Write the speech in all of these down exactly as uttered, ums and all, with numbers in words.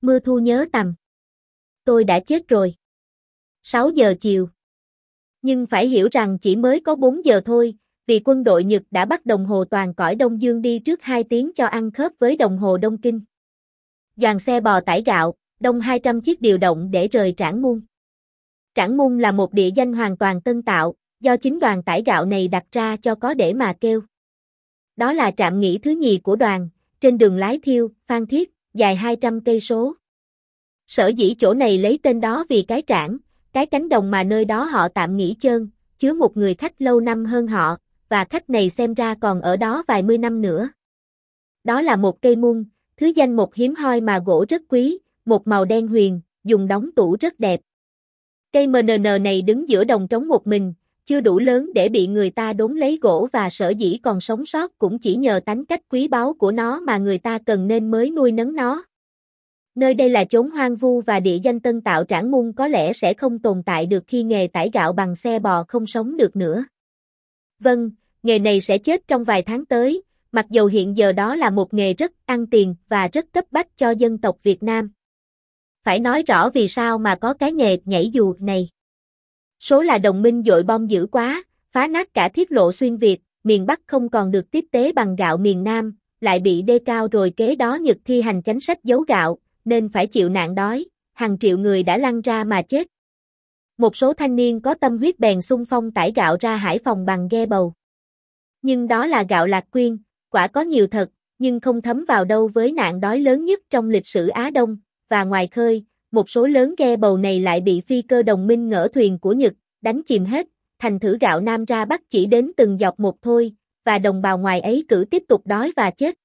Mưa thu nhớ tầm. Tôi đã chết rồi. sáu giờ chiều. Nhưng phải hiểu rằng chỉ mới có bốn giờ thôi, vì quân đội Nhật đã bắt đồng hồ toàn cõi Đông Dương đi trước hai tiếng cho ăn khớp với đồng hồ Đông Kinh. Đoàn xe bò tải gạo, đông hai trăm chiếc điều động để rời Trảng Môn. Trảng Môn là một địa danh hoàn toàn tân tạo, do chính đoàn tải gạo này đặt ra cho có để mà kêu. Đó là trạm nghỉ thứ nhì của đoàn, trên đường Lái Thiêu, Phan Thiết, dài hai trăm cây số. Sở dĩ chỗ này lấy tên đó vì cái trảng, cái cánh đồng mà nơi đó họ tạm nghỉ chân, chứa một người khách lâu năm hơn họ, và khách này xem ra còn ở đó vài mươi năm nữa. Đó là một cây mung, thứ danh một hiếm hoi mà gỗ rất quý, một màu đen huyền, dùng đóng tủ rất đẹp. Cây em en en này đứng giữa đồng trống một mình, chưa đủ lớn để bị người ta đốn lấy gỗ và sở dĩ còn sống sót cũng chỉ nhờ tánh cách quý báu của nó mà người ta cần nên mới nuôi nấng nó. Nơi đây là chốn hoang vu và địa danh tân tạo Trảng Môn có lẽ sẽ không tồn tại được khi nghề tải gạo bằng xe bò không sống được nữa. Vâng, nghề này sẽ chết trong vài tháng tới, mặc dầu hiện giờ đó là một nghề rất ăn tiền và rất cấp bách cho dân tộc Việt Nam. Phải nói rõ vì sao mà có cái nghề nhảy dù này. Số là đồng minh dội bom dữ quá, phá nát cả thiết lộ xuyên Việt, miền Bắc không còn được tiếp tế bằng gạo miền Nam, lại bị đê cao rồi kế đó Nhật thi hành chính sách giấu gạo, nên phải chịu nạn đói, hàng triệu người đã lăn ra mà chết. Một số thanh niên có tâm huyết bèn xung phong tải gạo ra Hải Phòng bằng ghe bầu. Nhưng đó là gạo lạc quyên, quả có nhiều thật, nhưng không thấm vào đâu với nạn đói lớn nhất trong lịch sử Á Đông, và ngoài khơi, một số lớn ghe bầu này lại bị phi cơ đồng minh ngỡ thuyền của Nhật, đánh chìm hết, thành thử gạo Nam ra Bắc chỉ đến từng dọc một thôi, và đồng bào ngoài ấy cứ tiếp tục đói và chết.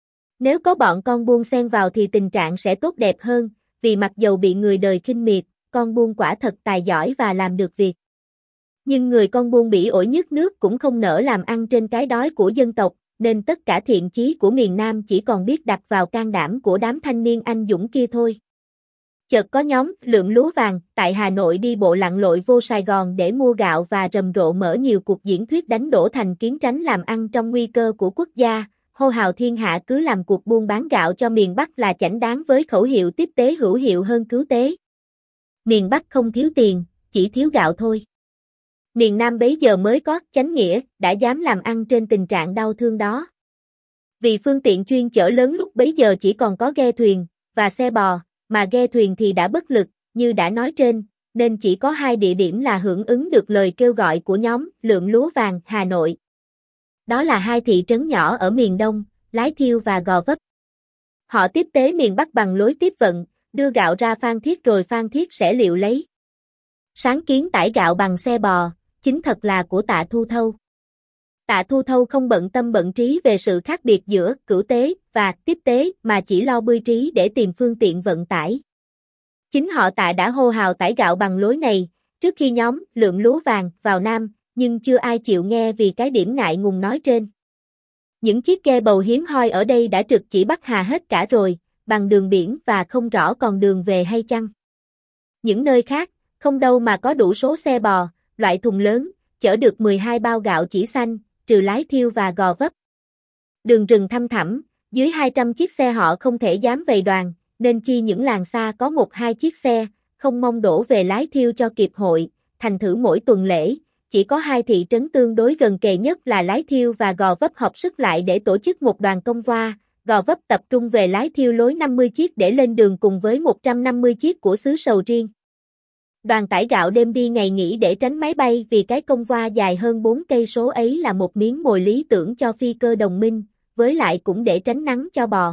Nếu có bọn con buôn xen vào thì tình trạng sẽ tốt đẹp hơn, vì mặc dầu bị người đời khinh miệt, con buôn quả thật tài giỏi và làm được việc. Nhưng người con buôn bỉ ổi nhức nước cũng không nỡ làm ăn trên cái đói của dân tộc, nên tất cả thiện chí của miền Nam chỉ còn biết đặt vào can đảm của đám thanh niên anh dũng kia thôi. Chợt có nhóm Lượng Lúa Vàng tại Hà Nội đi bộ lặn lội vô Sài Gòn để mua gạo và rầm rộ mở nhiều cuộc diễn thuyết đánh đổ thành kiến tránh làm ăn trong nguy cơ của quốc gia, hô hào thiên hạ cứ làm cuộc buôn bán gạo cho miền Bắc là chảnh đáng với khẩu hiệu tiếp tế hữu hiệu hơn cứu tế. Miền Bắc không thiếu tiền, chỉ thiếu gạo thôi. Miền Nam bấy giờ mới có chánh nghĩa, đã dám làm ăn trên tình trạng đau thương đó. Vì phương tiện chuyên chở lớn lúc bấy giờ chỉ còn có ghe thuyền và xe bò, mà ghe thuyền thì đã bất lực, như đã nói trên, nên chỉ có hai địa điểm là hưởng ứng được lời kêu gọi của nhóm Lượng Lúa Vàng Hà Nội. Đó là hai thị trấn nhỏ ở miền Đông, Lái Thiêu và Gò Vấp. Họ tiếp tế miền Bắc bằng lối tiếp vận, đưa gạo ra Phan Thiết rồi Phan Thiết sẽ liệu lấy. Sáng kiến tải gạo bằng xe bò, chính thật là của Tạ Thu Thâu. Tạ Thu Thâu không bận tâm bận trí về sự khác biệt giữa cửu tế và tiếp tế mà chỉ lo bươi trí để tìm phương tiện vận tải. Chính họ Tạ đã hô hào tải gạo bằng lối này, trước khi nhóm Lượng Lúa Vàng vào Nam, nhưng chưa ai chịu nghe vì cái điểm ngại ngùng nói trên. Những chiếc ghe bầu hiếm hoi ở đây đã trực chỉ Bắc Hà hết cả rồi, bằng đường biển và không rõ còn đường về hay chăng. Những nơi khác, không đâu mà có đủ số xe bò, loại thùng lớn, chở được mười hai bao gạo chỉ xanh, trừ Lái Thiêu và Gò Vấp. Đường rừng thăm thẳm, dưới hai trăm chiếc xe họ không thể dám về đoàn, nên chi những làng xa có một hai chiếc xe, không mong đổ về Lái Thiêu cho kịp hội, thành thử mỗi tuần lễ, chỉ có hai thị trấn tương đối gần kề nhất là Lái Thiêu và Gò Vấp hợp sức lại để tổ chức một đoàn công voa, Gò Vấp tập trung về Lái Thiêu lối năm mươi chiếc để lên đường cùng với một trăm năm mươi chiếc của xứ Sầu Riêng. Đoàn tải gạo đêm đi ngày nghỉ để tránh máy bay vì cái công voa dài hơn bốn cây số ấy là một miếng mồi lý tưởng cho phi cơ đồng minh, với lại cũng để tránh nắng cho bò.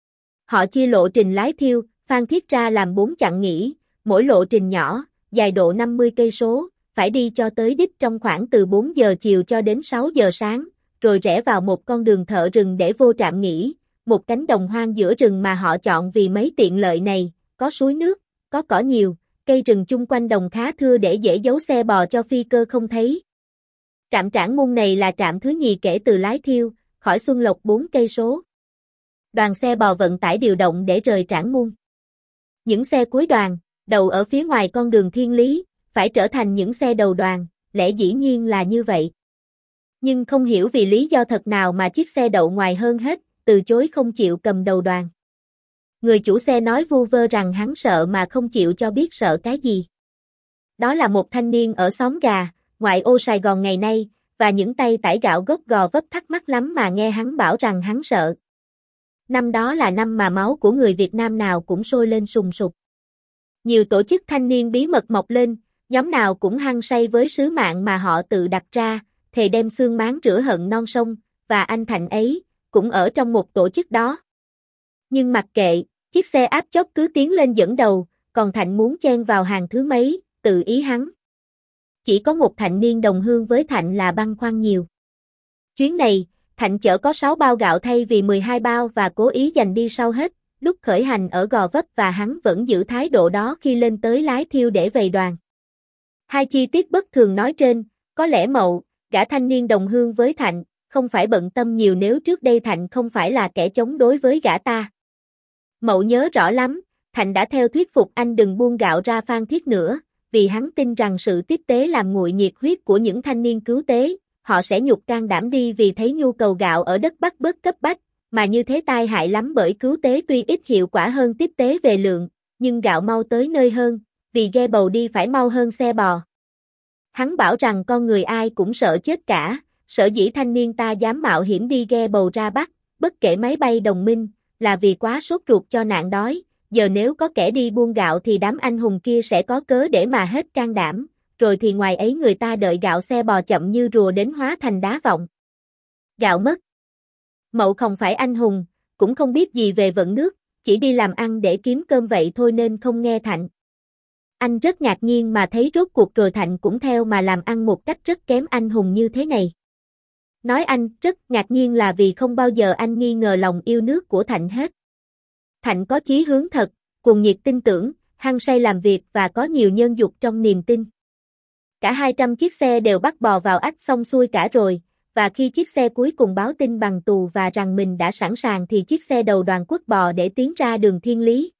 Họ chia lộ trình Lái Thiêu, Phan Thiết ra làm bốn chặng nghỉ, mỗi lộ trình nhỏ, dài độ năm mươi cây số, phải đi cho tới đích trong khoảng từ bốn giờ chiều cho đến sáu giờ sáng, rồi rẽ vào một con đường thợ rừng để vô trạm nghỉ, một cánh đồng hoang giữa rừng mà họ chọn vì mấy tiện lợi này, có suối nước, có cỏ nhiều, cây rừng chung quanh đồng khá thưa để dễ giấu xe bò cho phi cơ không thấy. Trạm Trảng Môn này là trạm thứ nhì kể từ Lái Thiêu, khỏi Xuân Lộc bốn cây số. Đoàn xe bò vận tải điều động để rời Trảng Môn. Những xe cuối đoàn, đầu ở phía ngoài con đường thiên lý, phải trở thành những xe đầu đoàn, lẽ dĩ nhiên là như vậy. Nhưng không hiểu vì lý do thật nào mà chiếc xe đậu ngoài hơn hết, từ chối không chịu cầm đầu đoàn. Người chủ xe nói vu vơ rằng hắn sợ mà không chịu cho biết sợ cái gì. Đó là một thanh niên ở xóm gà, ngoại ô Sài Gòn ngày nay, và những tay tải gạo gốc gò vấp thắc mắc lắm mà nghe hắn bảo rằng hắn sợ. Năm đó là năm mà máu của người Việt Nam nào cũng sôi lên sùng sục. Nhiều tổ chức thanh niên bí mật mọc lên, nhóm nào cũng hăng say với sứ mạng mà họ tự đặt ra, thề đem xương máng rửa hận non sông, và anh Thạnh ấy, cũng ở trong một tổ chức đó. Nhưng mặc kệ, chiếc xe áp chốc cứ tiến lên dẫn đầu, còn Thạnh muốn chen vào hàng thứ mấy, tự ý hắn. Chỉ có một thanh niên đồng hương với Thạnh là băn khoăn nhiều. Chuyến này, Thạnh chở có sáu bao gạo thay vì mười hai bao và cố ý dành đi sau hết, lúc khởi hành ở Gò Vấp và hắn vẫn giữ thái độ đó khi lên tới lái thiêu để về đoàn. Hai chi tiết bất thường nói trên, có lẽ Mậu, gã thanh niên đồng hương với Thạnh, không phải bận tâm nhiều nếu trước đây Thạnh không phải là kẻ chống đối với gã ta. Mậu nhớ rõ lắm, Thạnh đã theo thuyết phục anh đừng buông gạo ra Phan Thiết nữa, vì hắn tin rằng sự tiếp tế làm nguội nhiệt huyết của những thanh niên cứu tế, họ sẽ nhục can đảm đi vì thấy nhu cầu gạo ở đất Bắc bớt cấp bách, mà như thế tai hại lắm bởi cứu tế tuy ít hiệu quả hơn tiếp tế về lượng, nhưng gạo mau tới nơi hơn, vì ghe bầu đi phải mau hơn xe bò. Hắn bảo rằng con người ai cũng sợ chết cả, sở dĩ thanh niên ta dám mạo hiểm đi ghe bầu ra Bắc, bất kể máy bay đồng minh, là vì quá sốt ruột cho nạn đói, giờ nếu có kẻ đi buôn gạo thì đám anh hùng kia sẽ có cớ để mà hết can đảm, rồi thì ngoài ấy người ta đợi gạo xe bò chậm như rùa đến hóa thành đá vọng. Gạo mất. Mậu không phải anh hùng, cũng không biết gì về vận nước, chỉ đi làm ăn để kiếm cơm vậy thôi nên không nghe Thạnh. Anh rất ngạc nhiên mà thấy rốt cuộc rồi Thạnh cũng theo mà làm ăn một cách rất kém anh hùng như thế này. Nói anh rất ngạc nhiên là vì không bao giờ anh nghi ngờ lòng yêu nước của Thạnh hết. Thạnh có chí hướng thật, cuồng nhiệt tin tưởng, hăng say làm việc và có nhiều nhân dục trong niềm tin. Cả hai trăm chiếc xe đều bắt bò vào ách xong xuôi cả rồi, và khi chiếc xe cuối cùng báo tin bằng tù và rằng mình đã sẵn sàng thì chiếc xe đầu đoàn quất bò để tiến ra đường Thiên Lý.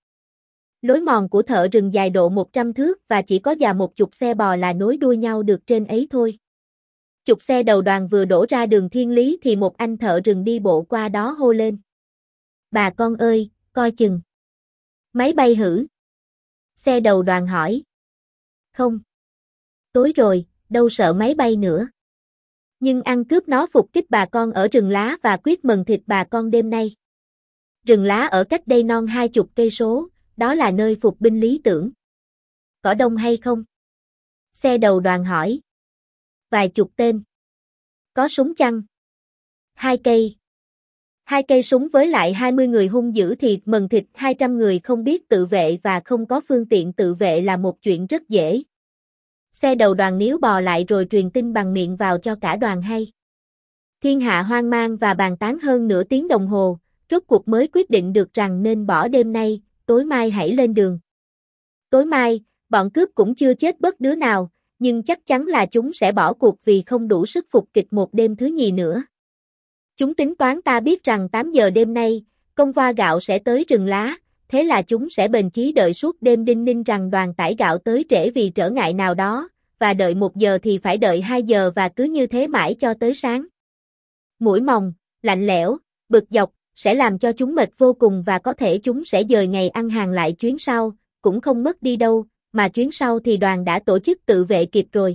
Lối mòn của thợ rừng dài độ một trăm thước và chỉ có già một chục xe bò là nối đuôi nhau được trên ấy thôi. Chục xe đầu đoàn vừa đổ ra đường Thiên Lý thì một anh thợ rừng đi bộ qua đó hô lên. Bà con ơi, coi chừng. Máy bay hử? Xe đầu đoàn hỏi. Không. Tối rồi, đâu sợ máy bay nữa. Nhưng ăn cướp nó phục kích bà con ở rừng lá và quyết mần thịt bà con đêm nay. Rừng lá ở cách đây non hai chục cây số, đó là nơi phục binh lý tưởng. Có đông hay không? Xe đầu đoàn hỏi. Vài chục tên. Có súng chăng? Hai cây. Hai cây súng với lại hai mươi người hung dữ thì mần thịt hai trăm người không biết tự vệ và không có phương tiện tự vệ là một chuyện rất dễ. Xe đầu đoàn níu bò lại rồi truyền tin bằng miệng vào cho cả đoàn hay. Thiên hạ hoang mang và bàn tán hơn nửa tiếng đồng hồ, rốt cuộc mới quyết định được rằng nên bỏ đêm nay, tối mai hãy lên đường. Tối mai, bọn cướp cũng chưa chết bất đứa nào, nhưng chắc chắn là chúng sẽ bỏ cuộc vì không đủ sức phục kịch một đêm thứ nhì nữa. Chúng tính toán ta biết rằng tám giờ đêm nay, công voa gạo sẽ tới rừng lá, thế là chúng sẽ bền chí đợi suốt đêm đinh ninh rằng đoàn tải gạo tới trễ vì trở ngại nào đó, và đợi một giờ thì phải đợi hai giờ và cứ như thế mãi cho tới sáng. Mũi mòng, lạnh lẽo, bực dọc, sẽ làm cho chúng mệt vô cùng và có thể chúng sẽ dời ngày ăn hàng lại chuyến sau, cũng không mất đi đâu, mà chuyến sau thì đoàn đã tổ chức tự vệ kịp rồi.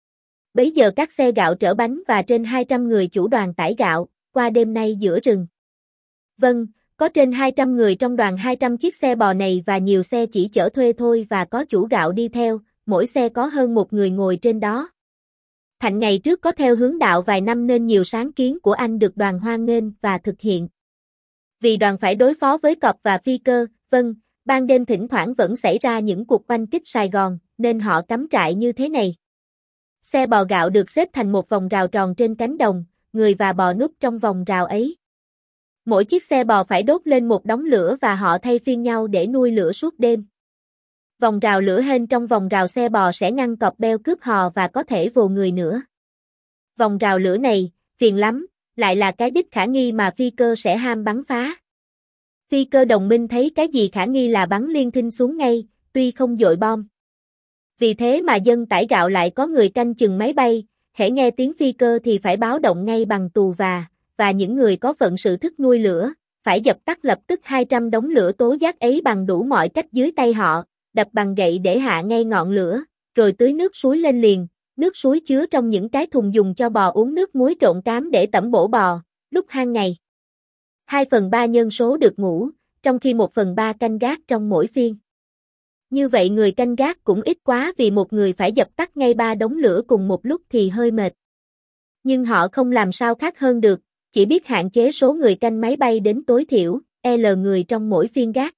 Bấy giờ các xe gạo chở bánh và trên hai trăm người chủ đoàn tải gạo, qua đêm nay giữa rừng. Vâng, có trên hai trăm người trong đoàn hai trăm chiếc xe bò này và nhiều xe chỉ chở thuê thôi và có chủ gạo đi theo, mỗi xe có hơn một người ngồi trên đó. Thạnh ngày trước có theo hướng đạo vài năm nên nhiều sáng kiến của anh được đoàn hoan nghênh và thực hiện. Vì đoàn phải đối phó với cọp và phi cơ, vâng, ban đêm thỉnh thoảng vẫn xảy ra những cuộc oanh kích Sài Gòn, nên họ cắm trại như thế này. Xe bò gạo được xếp thành một vòng rào tròn trên cánh đồng, người và bò núp trong vòng rào ấy. Mỗi chiếc xe bò phải đốt lên một đống lửa và họ thay phiên nhau để nuôi lửa suốt đêm. Vòng rào lửa hên trong vòng rào xe bò sẽ ngăn cọp beo cướp hò và có thể vồ người nữa. Vòng rào lửa này, phiền lắm, lại là cái đích khả nghi mà phi cơ sẽ ham bắn phá. Phi cơ đồng minh thấy cái gì khả nghi là bắn liên thinh xuống ngay, tuy không dội bom. Vì thế mà dân tải gạo lại có người canh chừng máy bay, hễ nghe tiếng phi cơ thì phải báo động ngay bằng tù và, và những người có phận sự thức nuôi lửa, phải dập tắt lập tức hai trăm đống lửa tố giác ấy bằng đủ mọi cách dưới tay họ, đập bằng gậy để hạ ngay ngọn lửa, rồi tưới nước suối lên liền, nước suối chứa trong những cái thùng dùng cho bò uống nước muối trộn cám để tẩm bổ bò, lúc hàng ngày. Hai phần ba nhân số được ngủ, trong khi một phần ba canh gác trong mỗi phiên. Như vậy người canh gác cũng ít quá vì một người phải dập tắt ngay ba đống lửa cùng một lúc thì hơi mệt. Nhưng họ không làm sao khác hơn được, chỉ biết hạn chế số người canh máy bay đến tối thiểu, L người trong mỗi phiên gác.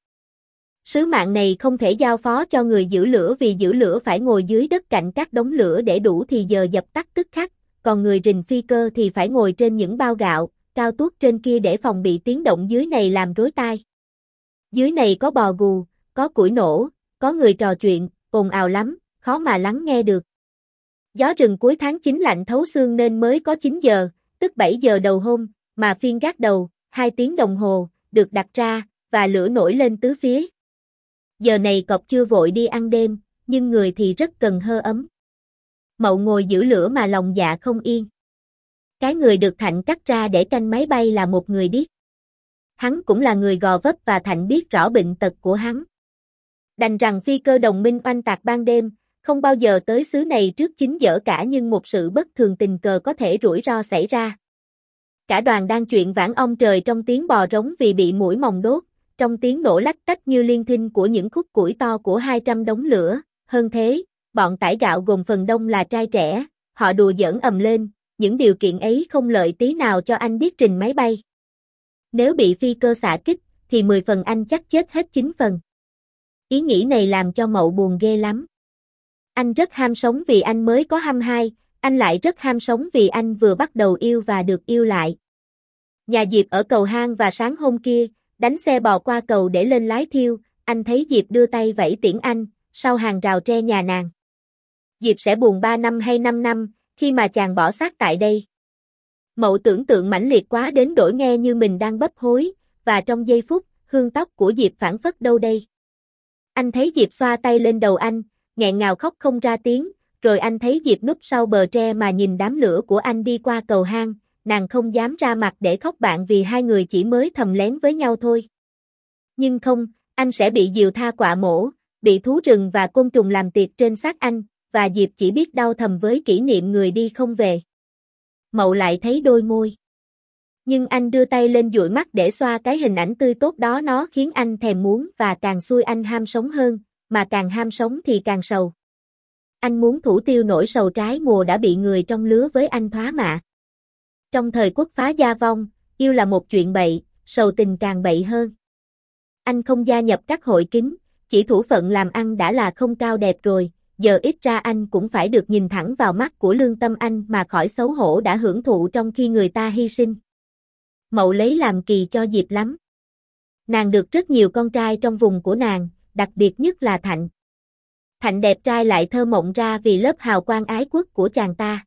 Sứ mạng này không thể giao phó cho người giữ lửa vì giữ lửa phải ngồi dưới đất cạnh các đống lửa để đủ thì giờ dập tắt tức khắc, còn người rình phi cơ thì phải ngồi trên những bao gạo, cao tuốt trên kia để phòng bị tiếng động dưới này làm rối tai. Dưới này có bò gù, có củi nổ, có người trò chuyện, ồn ào lắm, khó mà lắng nghe được. Gió rừng cuối tháng chín lạnh thấu xương nên mới có chín giờ, tức bảy giờ đầu hôm, mà phiên gác đầu, hai tiếng đồng hồ, được đặt ra, và lửa nổi lên tứ phía. Giờ này cọp chưa vội đi ăn đêm, nhưng người thì rất cần hơ ấm. Mậu ngồi giữ lửa mà lòng dạ không yên. Cái người được Thạnh cắt ra để canh máy bay là một người điếc. Hắn cũng là người gò vấp và Thạnh biết rõ bệnh tật của hắn. Đành rằng phi cơ đồng minh oanh tạc ban đêm, không bao giờ tới xứ này trước chín giờ cả nhưng một sự bất thường tình cờ có thể rủi ro xảy ra. Cả đoàn đang chuyện vãn ông trời trong tiếng bò rống vì bị muỗi mồng đốt, trong tiếng nổ lách tách như liên thinh của những khúc củi to của hai trăm đống lửa. Hơn thế, bọn tải gạo gồm phần đông là trai trẻ, họ đùa giỡn ầm lên, những điều kiện ấy không lợi tí nào cho anh biết trình máy bay. Nếu bị phi cơ xạ kích, thì mười phần anh chắc chết hết chín phần. Ý nghĩ này làm cho Mậu buồn ghê lắm. Anh rất ham sống vì anh mới có hai mươi hai, anh lại rất ham sống vì anh vừa bắt đầu yêu và được yêu lại. Nhà Diệp ở cầu hang và sáng hôm kia, đánh xe bò qua cầu để lên lái thiêu, anh thấy Diệp đưa tay vẫy tiễn anh, sau hàng rào tre nhà nàng. Diệp sẽ buồn ba năm hay năm năm, khi mà chàng bỏ xác tại đây. Mậu tưởng tượng mãnh liệt quá đến đổi nghe như mình đang bấp hối, và trong giây phút, hương tóc của Diệp phảng phất đâu đây. Anh thấy Diệp xoa tay lên đầu anh, nghẹn ngào khóc không ra tiếng, rồi anh thấy Diệp núp sau bờ tre mà nhìn đám lửa của anh đi qua cầu hang, nàng không dám ra mặt để khóc bạn vì hai người chỉ mới thầm lén với nhau thôi. Nhưng không, anh sẽ bị diều tha quạ mổ, bị thú rừng và côn trùng làm tiệc trên xác anh, và Diệp chỉ biết đau thầm với kỷ niệm người đi không về. Mậu lại thấy đôi môi. Nhưng anh đưa tay lên dụi mắt để xoa cái hình ảnh tươi tốt đó, nó khiến anh thèm muốn và càng xui anh ham sống hơn, mà càng ham sống thì càng sầu. Anh muốn thủ tiêu nỗi sầu trái mùa đã bị người trong lứa với anh thoá mạ. Trong thời quốc phá gia vong, yêu là một chuyện bậy, sầu tình càng bậy hơn. Anh không gia nhập các hội kính, chỉ thủ phận làm ăn đã là không cao đẹp rồi, giờ ít ra anh cũng phải được nhìn thẳng vào mắt của lương tâm anh mà khỏi xấu hổ đã hưởng thụ trong khi người ta hy sinh. Mậu lấy làm kỳ cho Diệp lắm. Nàng được rất nhiều con trai trong vùng của nàng, đặc biệt nhất là Thạnh. Thạnh đẹp trai lại thơ mộng ra vì lớp hào quang ái quốc của chàng ta.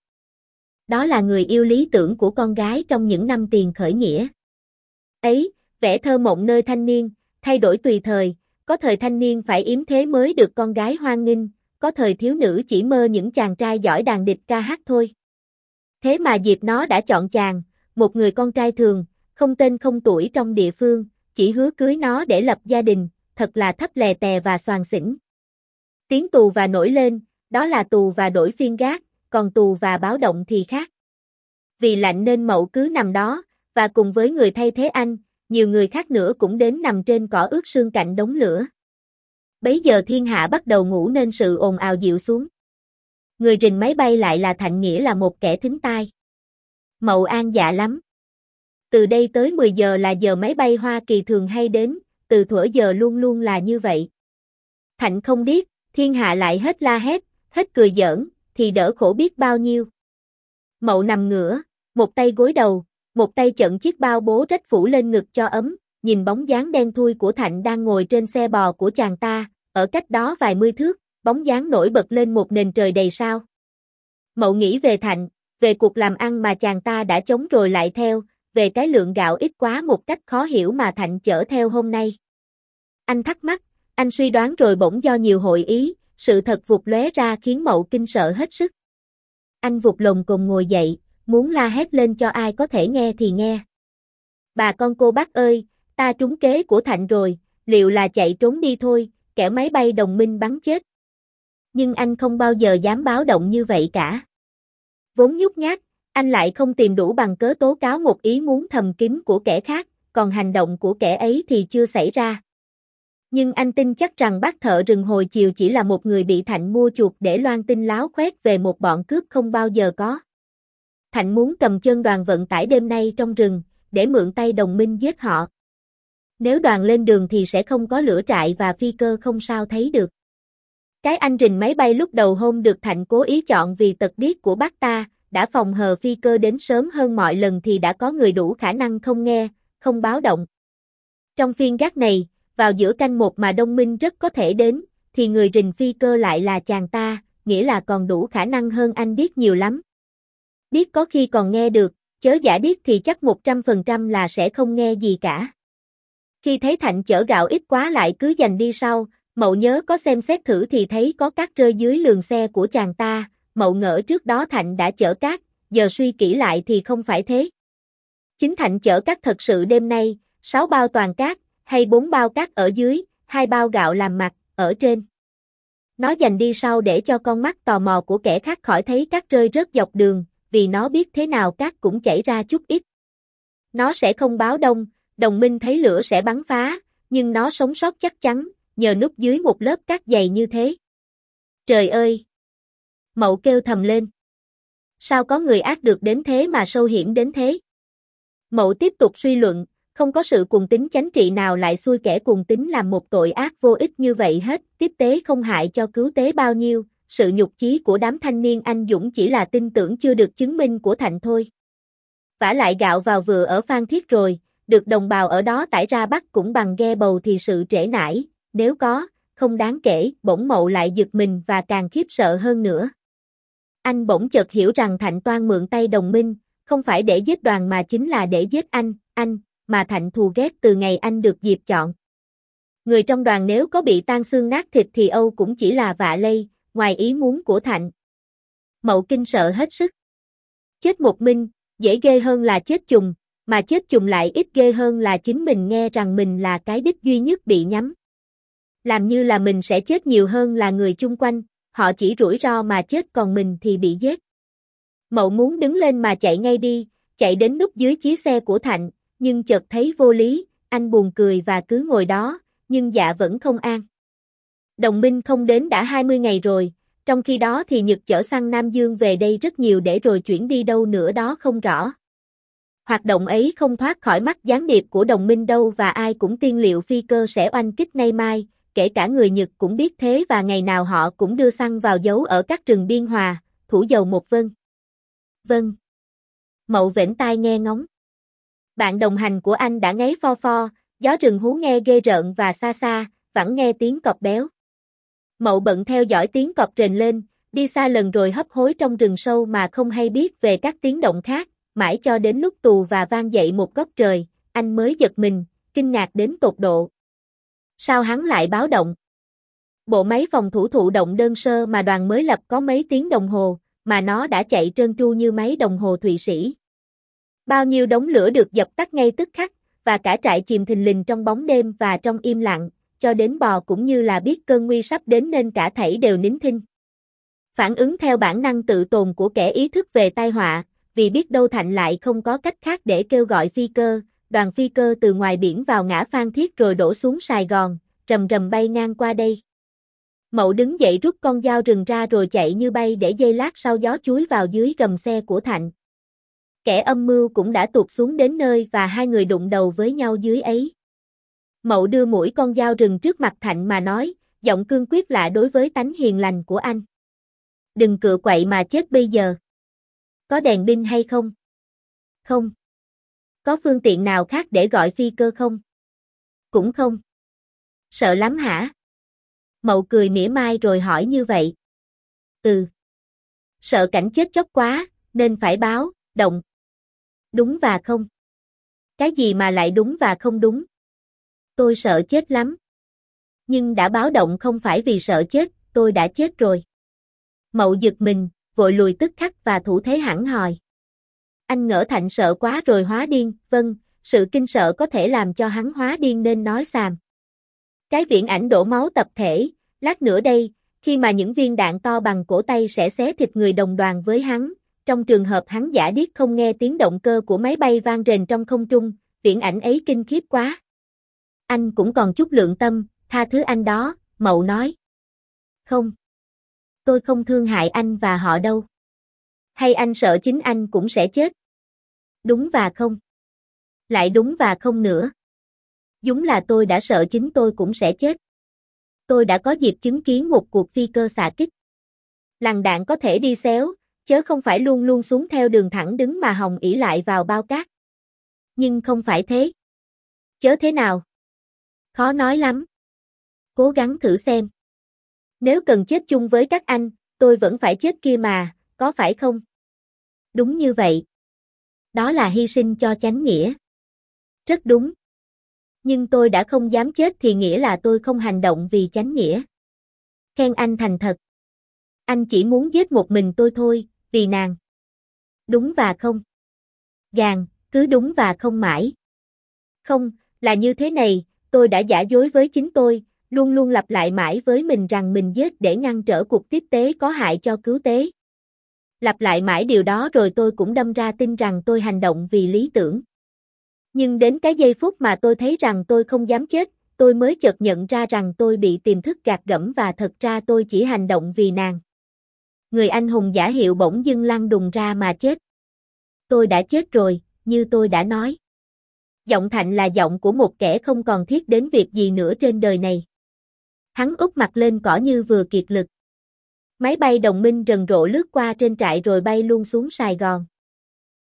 Đó là người yêu lý tưởng của con gái trong những năm tiền khởi nghĩa. Ấy, vẻ thơ mộng nơi thanh niên, thay đổi tùy thời, có thời thanh niên phải yếm thế mới được con gái hoan nghênh, có thời thiếu nữ chỉ mơ những chàng trai giỏi đàn địch ca hát thôi. Thế mà Diệp nó đã chọn chàng, một người con trai thường, không tên không tuổi trong địa phương, chỉ hứa cưới nó để lập gia đình, thật là thấp lè tè và xoàng xỉn. Tiếng tù và nổi lên, đó là tù và đổi phiên gác, còn tù và báo động thì khác. Vì lạnh nên Mậu cứ nằm đó, và cùng với người thay thế anh, nhiều người khác nữa cũng đến nằm trên cỏ ướt sương cạnh đống lửa. Bấy giờ thiên hạ bắt đầu ngủ nên sự ồn ào dịu xuống. Người rình máy bay lại là Thạnh, nghĩa là một kẻ thính tai. Mậu an dạ lắm. Từ đây tới mười giờ là giờ máy bay Hoa Kỳ thường hay đến, từ thuở giờ luôn luôn là như vậy. Thạnh không biết, thiên hạ lại hết la hét, hết cười giỡn, thì đỡ khổ biết bao nhiêu. Mậu nằm ngửa, một tay gối đầu, một tay chận chiếc bao bố rách phủ lên ngực cho ấm, nhìn bóng dáng đen thui của Thạnh đang ngồi trên xe bò của chàng ta, ở cách đó vài mươi thước, bóng dáng nổi bật lên một nền trời đầy sao. Mậu nghĩ về Thạnh, về cuộc làm ăn mà chàng ta đã chống rồi lại theo, về cái lượng gạo ít quá một cách khó hiểu mà Thạnh chở theo hôm nay. Anh thắc mắc, anh suy đoán rồi bỗng do nhiều hội ý, sự thật vụt lóe ra khiến Mậu kinh sợ hết sức. Anh vụt lồm cồm ngồi dậy, muốn la hét lên cho ai có thể nghe thì nghe. Bà con cô bác ơi, Ta trúng kế của Thạnh rồi, liệu là chạy trốn đi thôi, kẻo máy bay đồng minh bắn chết. Nhưng anh không bao giờ dám báo động như vậy cả. Vốn nhút nhát, anh lại không tìm đủ bằng cớ tố cáo một ý muốn thầm kín của kẻ khác, còn hành động của kẻ ấy thì chưa xảy ra. Nhưng anh tin chắc rằng bác thợ rừng hồi chiều chỉ là một người bị Thạnh mua chuộc để loan tin láo khoét về một bọn cướp không bao giờ có. Thạnh muốn cầm chân đoàn vận tải đêm nay trong rừng, để mượn tay đồng minh giết họ. Nếu đoàn lên đường thì sẽ không có lửa trại và phi cơ không sao thấy được. Cái anh rình máy bay lúc đầu hôm được Thạnh cố ý chọn vì tật điếc của bác ta, đã phòng hờ phi cơ đến sớm hơn mọi lần thì đã có người đủ khả năng không nghe, không báo động. Trong phiên gác này, vào giữa canh một mà Đông Minh rất có thể đến, thì người rình phi cơ lại là chàng ta, nghĩa là còn đủ khả năng hơn anh điếc nhiều lắm. Điếc có khi còn nghe được, chớ giả điếc thì chắc một trăm phần trăm là sẽ không nghe gì cả. Khi thấy Thạnh chở gạo ít quá lại cứ dành đi sau, Mậu nhớ có xem xét thử thì thấy có cát rơi dưới lường xe của chàng ta, Mậu ngỡ trước đó Thạnh đã chở cát, giờ suy kỹ lại thì không phải thế. Chính Thạnh chở cát thật sự đêm nay, sáu bao toàn cát, hay bốn bao cát ở dưới, hai bao gạo làm mặt, ở trên. Nó dành đi sau để cho con mắt tò mò của kẻ khác khỏi thấy cát rơi rớt dọc đường, vì nó biết thế nào cát cũng chảy ra chút ít. Nó sẽ không báo đông, đồng minh thấy lửa sẽ bắn phá, nhưng nó sống sót chắc chắn, nhờ núp dưới một lớp cát dày như thế. Trời ơi! Mậu kêu thầm lên. Sao có người ác được đến thế mà sâu hiểm đến thế? Mậu tiếp tục suy luận, không có sự cuồng tín chánh trị nào lại xui kẻ cuồng tín làm một tội ác vô ích như vậy hết, tiếp tế không hại cho cứu tế bao nhiêu, sự nhục chí của đám thanh niên anh dũng chỉ là tin tưởng chưa được chứng minh của Thạnh thôi. Vả lại gạo vào vừa ở Phan Thiết rồi, được đồng bào ở đó tải ra bắt cũng bằng ghe bầu thì sự trễ nải, nếu có, không đáng kể, bỗng Mậu lại giật mình và càng khiếp sợ hơn nữa. Anh bỗng chợt hiểu rằng Thạnh toan mượn tay đồng minh, không phải để giết đoàn mà chính là để giết anh, anh, mà Thạnh thù ghét từ ngày anh được Diệp chọn. Người trong đoàn nếu có bị tan xương nát thịt thì Âu cũng chỉ là vạ lây, ngoài ý muốn của Thạnh. Mậu kinh sợ hết sức. Chết một mình, dễ ghê hơn là chết chùng, mà chết chùng lại ít ghê hơn là chính mình nghe rằng mình là cái đích duy nhất bị nhắm. Làm như là mình sẽ chết nhiều hơn là người chung quanh, họ chỉ rủi ro mà chết còn mình thì bị giết. Mậu muốn đứng lên mà chạy ngay đi, chạy đến núp dưới chiếc xe của Thạnh, nhưng chợt thấy vô lý, anh buồn cười và cứ ngồi đó, nhưng dạ vẫn không an. Đồng minh không đến đã hai mươi ngày rồi, trong khi đó thì Nhật chở xăng Nam Dương về đây rất nhiều để rồi chuyển đi đâu nữa đó không rõ. Hoạt động ấy không thoát khỏi mắt gián điệp của đồng minh đâu và ai cũng tiên liệu phi cơ sẽ oanh kích nay mai, kể cả người Nhật cũng biết thế và ngày nào họ cũng đưa xăng vào giấu ở các rừng Biên Hòa, Thủ Dầu Một vân. Vâng. Mậu vểnh tai nghe ngóng. Bạn đồng hành của anh đã ngáy pho pho, gió rừng hú nghe ghê rợn và xa xa, vẫn nghe tiếng cọp béo. Mậu bận theo dõi tiếng cọp rền lên, đi xa lần rồi hấp hối trong rừng sâu mà không hay biết về các tiếng động khác, mãi cho đến lúc tù và vang dậy một góc trời, anh mới giật mình, kinh ngạc đến tột độ. Sao hắn lại báo động? Bộ máy phòng thủ thụ động đơn sơ mà đoàn mới lập có mấy tiếng đồng hồ, mà nó đã chạy trơn tru như máy đồng hồ Thụy Sĩ. Bao nhiêu đống lửa được dập tắt ngay tức khắc, và cả trại chìm thình lình trong bóng đêm và trong im lặng, cho đến bò cũng như là biết cơn nguy sắp đến nên cả thảy đều nín thinh. Phản ứng theo bản năng tự tồn của kẻ ý thức về tai họa, vì biết đâu Thạnh lại không có cách khác để kêu gọi phi cơ, đoàn phi cơ từ ngoài biển vào ngã Phan Thiết rồi đổ xuống Sài Gòn, rầm rầm bay ngang qua đây. Mậu đứng dậy rút con dao rừng ra rồi chạy như bay để giây lát sau gió chúi vào dưới gầm xe của Thạnh. Kẻ âm mưu cũng đã tụt xuống đến nơi và hai người đụng đầu với nhau dưới ấy. Mậu đưa mũi con dao rừng trước mặt Thạnh mà nói, giọng cương quyết lạ đối với tánh hiền lành của anh. Đừng cựa quậy mà chết bây giờ. Có đèn pin hay không? Không. Có phương tiện nào khác để gọi phi cơ không? Cũng không. Sợ lắm hả? Mậu cười mỉa mai rồi hỏi như vậy. Ừ. Sợ cảnh chết chóc quá, nên phải báo, động. Đúng và không. Cái gì mà lại đúng và không đúng? Tôi sợ chết lắm. Nhưng đã báo động không phải vì sợ chết, tôi đã chết rồi. Mậu giật mình, vội lùi tức khắc và thủ thế hẳn hòi. Anh ngỡ Thạnh sợ quá rồi hóa điên, vâng, sự kinh sợ có thể làm cho hắn hóa điên nên nói xàm. Cái viễn ảnh đổ máu tập thể, lát nữa đây, khi mà những viên đạn to bằng cổ tay sẽ xé thịt người đồng đoàn với hắn, trong trường hợp hắn giả điếc không nghe tiếng động cơ của máy bay vang rền trong không trung, viễn ảnh ấy kinh khiếp quá. Anh cũng còn chút lượng tâm, tha thứ anh đó, Mậu nói. Không. Tôi không thương hại anh và họ đâu. Hay anh sợ chính anh cũng sẽ chết? Đúng và không. Lại đúng và không nữa. Đúng là tôi đã sợ chính tôi cũng sẽ chết. Tôi đã có dịp chứng kiến một cuộc phi cơ xạ kích. Lằn đạn có thể đi xéo, chớ không phải luôn luôn xuống theo đường thẳng đứng mà hòng ỷ lại vào bao cát. Nhưng không phải thế. Chớ thế nào? Khó nói lắm. Cố gắng thử xem. Nếu cần chết chung với các anh, tôi vẫn phải chết kia mà, có phải không? Đúng như vậy. Đó là hy sinh cho chánh nghĩa. Rất đúng. Nhưng tôi đã không dám chết thì nghĩa là tôi không hành động vì chánh nghĩa. Khen anh thành thật. Anh chỉ muốn giết một mình tôi thôi, vì nàng. Đúng và không. Gàn, cứ đúng và không mãi. Không, là như thế này, tôi đã giả dối với chính tôi, luôn luôn lặp lại mãi với mình rằng mình giết để ngăn trở cuộc tiếp tế có hại cho cứu tế. Lặp lại mãi điều đó rồi tôi cũng đâm ra tin rằng tôi hành động vì lý tưởng. Nhưng đến cái giây phút mà tôi thấy rằng tôi không dám chết, tôi mới chợt nhận ra rằng tôi bị tiềm thức gạt gẫm và thật ra tôi chỉ hành động vì nàng. Người anh hùng giả hiệu bỗng dưng lăn đùng ra mà chết. Tôi đã chết rồi, như tôi đã nói. Giọng Thạnh là giọng của một kẻ không còn thiết đến việc gì nữa trên đời này. Hắn úp mặt lên cỏ như vừa kiệt lực. Máy bay đồng minh rần rộ lướt qua trên trại rồi bay luôn xuống Sài Gòn.